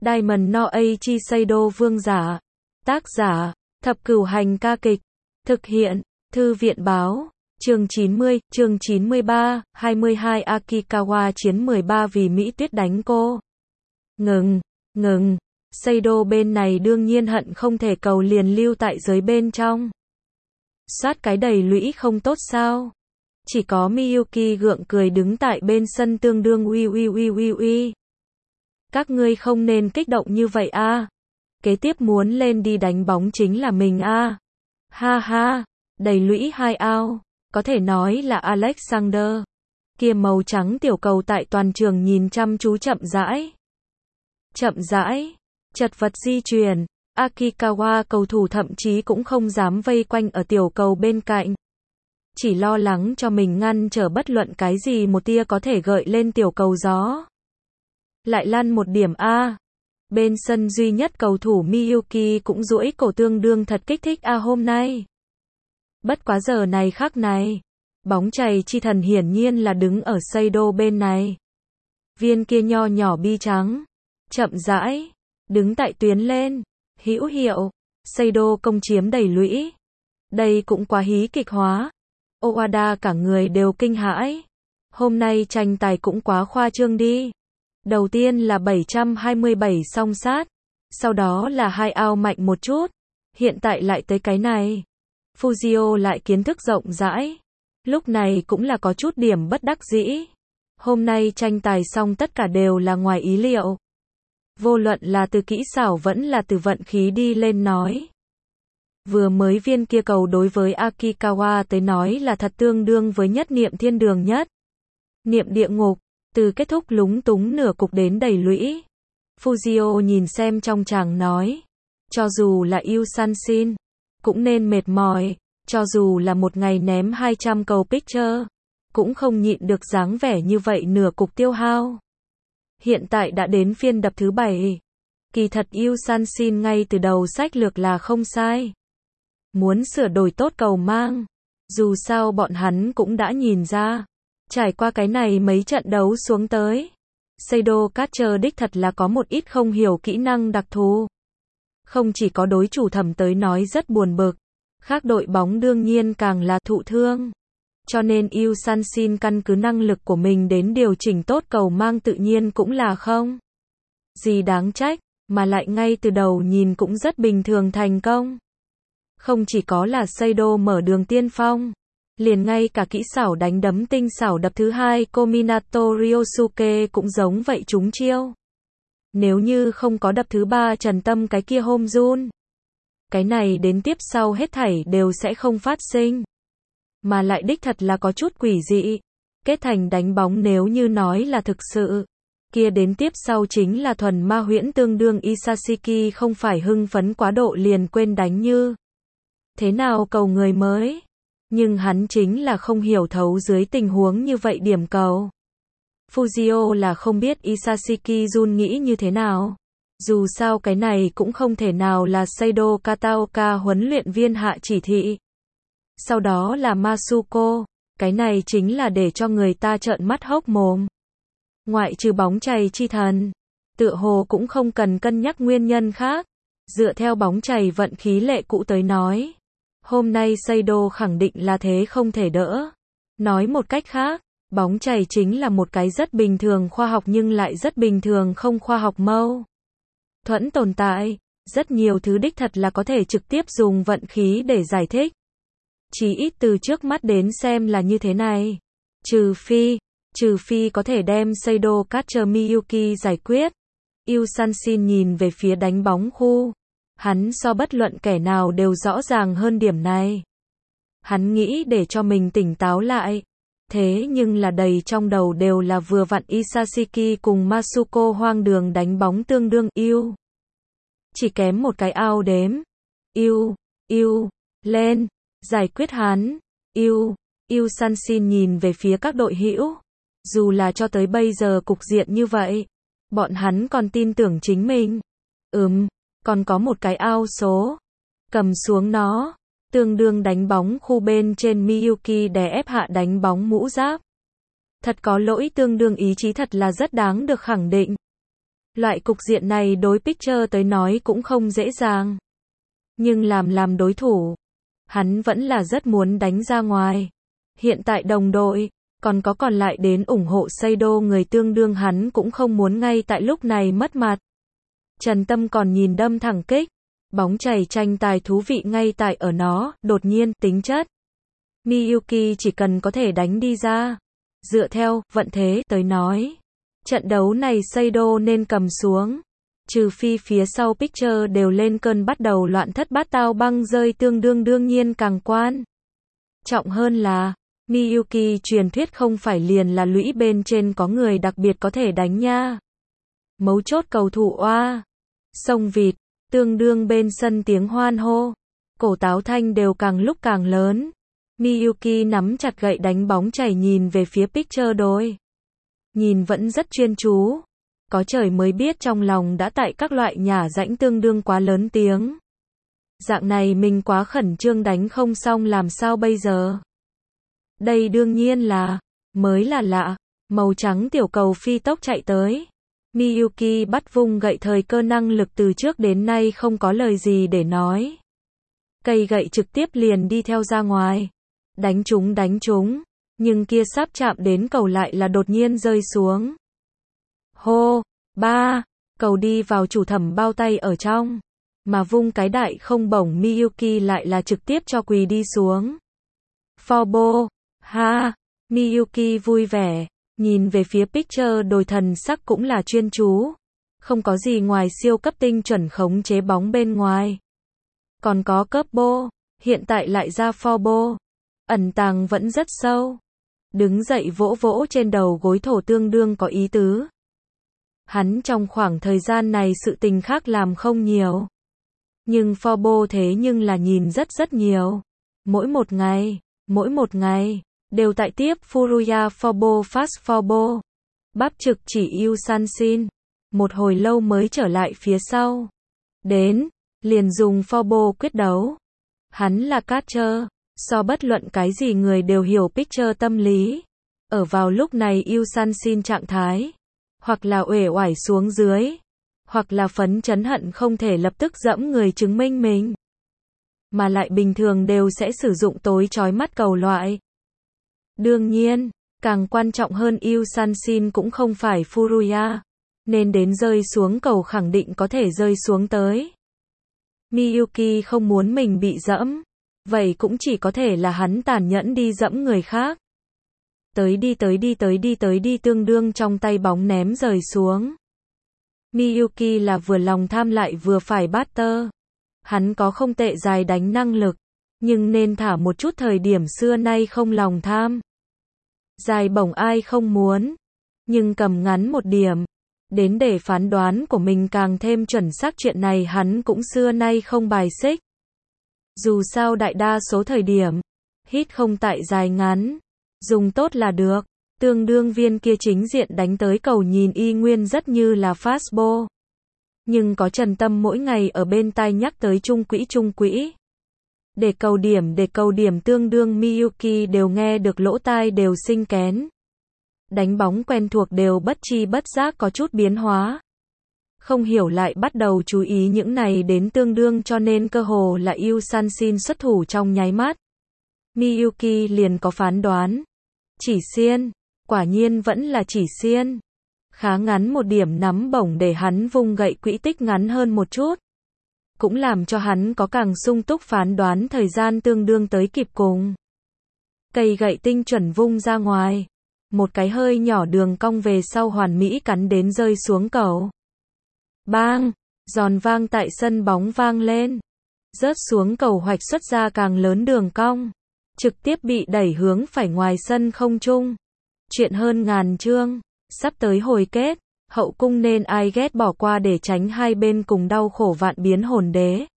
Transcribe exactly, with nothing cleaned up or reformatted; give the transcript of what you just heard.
Diamond no Aichi Seido vương giả. Tác giả, Thập Cửu Hành ca kịch. Thực hiện, Thư viện báo. Chương chín mươi, chương chín mươi ba, hai mươi hai Akikawa chiến mười ba vì Mỹ Tuyết đánh cô. Ngừng, ngừng. Seido bên này đương nhiên hận không thể cầu liền lưu tại giới bên trong. Soát cái đầy lũy không tốt sao? Chỉ có Miyuki gượng cười đứng tại bên sân tương đương uy uy uy uy uy. Các ngươi không nên kích động như vậy a. Kế tiếp muốn lên đi đánh bóng chính là mình a. Ha ha, đầy lũy hai ao, có thể nói là Alexander. Kia màu trắng tiểu cầu tại toàn trường nhìn chăm chú chậm rãi. Chậm rãi, chật vật di chuyển, Akikawa cầu thủ thậm chí cũng không dám vây quanh ở tiểu cầu bên cạnh. Chỉ lo lắng cho mình ngăn trở bất luận cái gì một tia có thể gợi lên tiểu cầu gió. Lại lăn một điểm A. Bên sân duy nhất cầu thủ Miyuki cũng duỗi cổ tương đương thật kích thích A hôm nay. Bất quá giờ này khắc này, bóng chày chi thần hiển nhiên là đứng ở Seido bên này. Viên kia nho nhỏ bi trắng, chậm rãi, đứng tại tuyến lên, hữu hiệu, Seido công chiếm đầy lũy. Đây cũng quá hí kịch hóa. Owada cả người đều kinh hãi. Hôm nay tranh tài cũng quá khoa trương đi. Đầu tiên là bảy trăm hai mươi bảy song sát, sau đó là hai ao mạnh một chút, hiện tại lại tới cái này. Fujio lại kiến thức rộng rãi, lúc này cũng là có chút điểm bất đắc dĩ. Hôm nay tranh tài xong tất cả đều là ngoài ý liệu. Vô luận là từ kỹ xảo vẫn là từ vận khí đi lên nói. Vừa mới viên kia cầu đối với Akikawa tới nói là thật tương đương với nhất niệm thiên đường nhất. Niệm địa ngục, từ kết thúc lúng túng nửa cục đến đầy lũy. Fujio nhìn xem trong chàng nói. Cho dù là Yu Sanshin, cũng nên mệt mỏi. Cho dù là một ngày ném hai trăm cầu picture, cũng không nhịn được dáng vẻ như vậy nửa cục tiêu hao. Hiện tại đã đến phiên đập thứ bảy. Kỳ thật Yu Sanshin ngay từ đầu sách lược là không sai. Muốn sửa đổi tốt cầu mang. Dù sao bọn hắn cũng đã nhìn ra. Trải qua cái này mấy trận đấu xuống tới. Seido Catcher đích thật là có một ít không hiểu kỹ năng đặc thù. Không chỉ có đối chủ thẩm tới nói rất buồn bực. Khác đội bóng đương nhiên càng là thụ thương. Cho nên Yu Sanshin căn cứ năng lực của mình đến điều chỉnh tốt cầu mang tự nhiên cũng là không gì đáng trách, mà lại ngay từ đầu nhìn cũng rất bình thường thành công. Không chỉ có là Seido mở đường tiên phong, liền ngay cả kỹ xảo đánh đấm tinh xảo đập thứ hai Kominato Ryosuke cũng giống vậy trúng chiêu. Nếu như không có đập thứ ba Trần Tâm cái kia hôm run, cái này đến tiếp sau hết thảy đều sẽ không phát sinh. Mà lại đích thật là có chút quỷ dị. Kết thành đánh bóng nếu như nói là thực sự, kia đến tiếp sau chính là thuần ma huyễn tương đương Isashiki không phải hưng phấn quá độ liền quên đánh như thế nào cầu người mới. Nhưng hắn chính là không hiểu thấu dưới tình huống như vậy điểm cầu. Fujio là không biết Isashiki Jun nghĩ như thế nào. Dù sao cái này cũng không thể nào là Seido Kataoka huấn luyện viên hạ chỉ thị. Sau đó là Masuko, cái này chính là để cho người ta trợn mắt hốc mồm. Ngoại trừ bóng chày chi thần, tựa hồ cũng không cần cân nhắc nguyên nhân khác. Dựa theo bóng chày vận khí lệ cũ tới nói, hôm nay Seido khẳng định là thế không thể đỡ. Nói một cách khác, bóng chày chính là một cái rất bình thường khoa học nhưng lại rất bình thường không khoa học mâu thuẫn tồn tại. Rất nhiều thứ đích thật là có thể trực tiếp dùng vận khí để giải thích. Chỉ ít từ trước mắt đến xem là như thế này. Trừ phi, trừ phi có thể đem Seido Catcher Miyuki giải quyết. Yu Sanshin nhìn về phía đánh bóng khu. Hắn so bất luận kẻ nào đều rõ ràng hơn điểm này. Hắn nghĩ để cho mình tỉnh táo lại. Thế nhưng là đầy trong đầu đều là vừa vặn Isashiki cùng Masuko hoang đường đánh bóng tương đương yêu. Chỉ kém một cái ao đếm. Yêu, yêu, lên, giải quyết hắn. Yêu, Yu Sanshin nhìn về phía các đội hữu. Dù là cho tới bây giờ cục diện như vậy, bọn hắn còn tin tưởng chính mình. Ừm, còn có một cái ao số. Cầm xuống nó. Tương đương đánh bóng khu bên trên Miyuki đè ép hạ đánh bóng mũ giáp. Thật có lỗi tương đương ý chí thật là rất đáng được khẳng định. Loại cục diện này đối Pitcher tới nói cũng không dễ dàng. Nhưng làm làm đối thủ, hắn vẫn là rất muốn đánh ra ngoài. Hiện tại đồng đội, còn có còn lại đến ủng hộ Seido người tương đương hắn cũng không muốn ngay tại lúc này mất mặt. Trần Tâm còn nhìn đâm thẳng kích. Bóng chảy tranh tài thú vị ngay tại ở nó, đột nhiên, tính chất. Miyuki chỉ cần có thể đánh đi ra. Dựa theo, vận thế, tới nói. Trận đấu này Seido nên cầm xuống. Trừ phi phía sau Pitcher đều lên cơn bắt đầu loạn thất bát tao băng rơi tương đương đương nhiên càng quan. Trọng hơn là, Miyuki truyền thuyết không phải liền là lũy bên trên có người đặc biệt có thể đánh nha. Mấu chốt cầu thủ oa. Sông vịt, tương đương bên sân tiếng hoan hô. Cổ táo thanh đều càng lúc càng lớn. Miyuki nắm chặt gậy đánh bóng chảy nhìn về phía Pitcher đôi. Nhìn vẫn rất chuyên chú. Có trời mới biết trong lòng đã tại các loại nhả rãnh tương đương quá lớn tiếng. Dạng này mình quá khẩn trương đánh không xong làm sao bây giờ? Đây đương nhiên là, mới là lạ. Màu trắng tiểu cầu phi tốc chạy tới. Miyuki bắt vung gậy thời cơ năng lực từ trước đến nay không có lời gì để nói. Cây gậy trực tiếp liền đi theo ra ngoài. Đánh trúng đánh trúng. Nhưng kia sắp chạm đến cầu lại là đột nhiên rơi xuống. Hô, ba, cầu đi vào chủ thẩm bao tay ở trong. Mà vung cái đại không bổng Miyuki lại là trực tiếp cho quỳ đi xuống. Forbo, ha, Miyuki vui vẻ. Nhìn về phía Pitcher đôi thần sắc cũng là chuyên chú. Không có gì ngoài siêu cấp tinh chuẩn khống chế bóng bên ngoài. Còn có cấp bô, hiện tại lại ra forbo. Ẩn tàng vẫn rất sâu. Đứng dậy vỗ vỗ trên đầu gối thổ tương đương có ý tứ. Hắn trong khoảng thời gian này sự tình khác làm không nhiều. Nhưng forbo thế nhưng là nhìn rất rất nhiều. Mỗi một ngày, mỗi một ngày. Đều tại tiếp Furuya forbo fast forbo. Bắp trực chỉ Yu Sanshin. Một hồi lâu mới trở lại phía sau. Đến, liền dùng forbo quyết đấu. Hắn là catcher. So bất luận cái gì người đều hiểu Pitcher tâm lý. Ở vào lúc này Yu Sanshin trạng thái. Hoặc là uể oải xuống dưới. Hoặc là phấn chấn hận không thể lập tức dẫm người chứng minh mình. Mà lại bình thường đều sẽ sử dụng tối chói mắt cầu loại. Đương nhiên, càng quan trọng hơn Yu Sanshin cũng không phải Furuya, nên đến rơi xuống cầu khẳng định có thể rơi xuống tới. Miyuki không muốn mình bị dẫm, vậy cũng chỉ có thể là hắn tàn nhẫn đi dẫm người khác. Tới đi tới đi tới đi tới đi tương đương trong tay bóng ném rời xuống. Miyuki là vừa lòng tham lại vừa phải batter. Hắn có không tệ dài đánh năng lực. Nhưng nên thả một chút thời điểm xưa nay không lòng tham. Dài bổng ai không muốn. Nhưng cầm ngắn một điểm. Đến để phán đoán của mình càng thêm chuẩn xác chuyện này hắn cũng xưa nay không bài xích. Dù sao đại đa số thời điểm. Hít không tại dài ngắn. Dùng tốt là được. Tương đương viên kia chính diện đánh tới cầu nhìn y nguyên rất như là fastball. Nhưng có Trần Tâm mỗi ngày ở bên tai nhắc tới trung quỹ trung quỹ. Để cầu điểm để cầu điểm tương đương Miyuki đều nghe được lỗ tai đều sinh kén. Đánh bóng quen thuộc đều bất chi bất giác có chút biến hóa. Không hiểu lại bắt đầu chú ý những này đến tương đương cho nên cơ hồ là Yu Sanshin xuất thủ trong nháy mắt. Miyuki liền có phán đoán. Chỉ xiên, quả nhiên vẫn là chỉ xiên. Khá ngắn một điểm nắm bổng để hắn vung gậy quỹ tích ngắn hơn một chút. Cũng làm cho hắn có càng sung túc phán đoán thời gian tương đương tới kịp cùng. Cây gậy tinh chuẩn vung ra ngoài. Một cái hơi nhỏ đường cong về sau hoàn mỹ cắn đến rơi xuống cầu. Bang! Giòn vang tại sân bóng vang lên. Rớt xuống cầu hoạch xuất ra càng lớn đường cong. Trực tiếp bị đẩy hướng phải ngoài sân không trung. Chuyện hơn ngàn chương. Sắp tới hồi kết. Hậu cung nên ai ghét bỏ qua để tránh hai bên cùng đau khổ vạn biến hồn đế.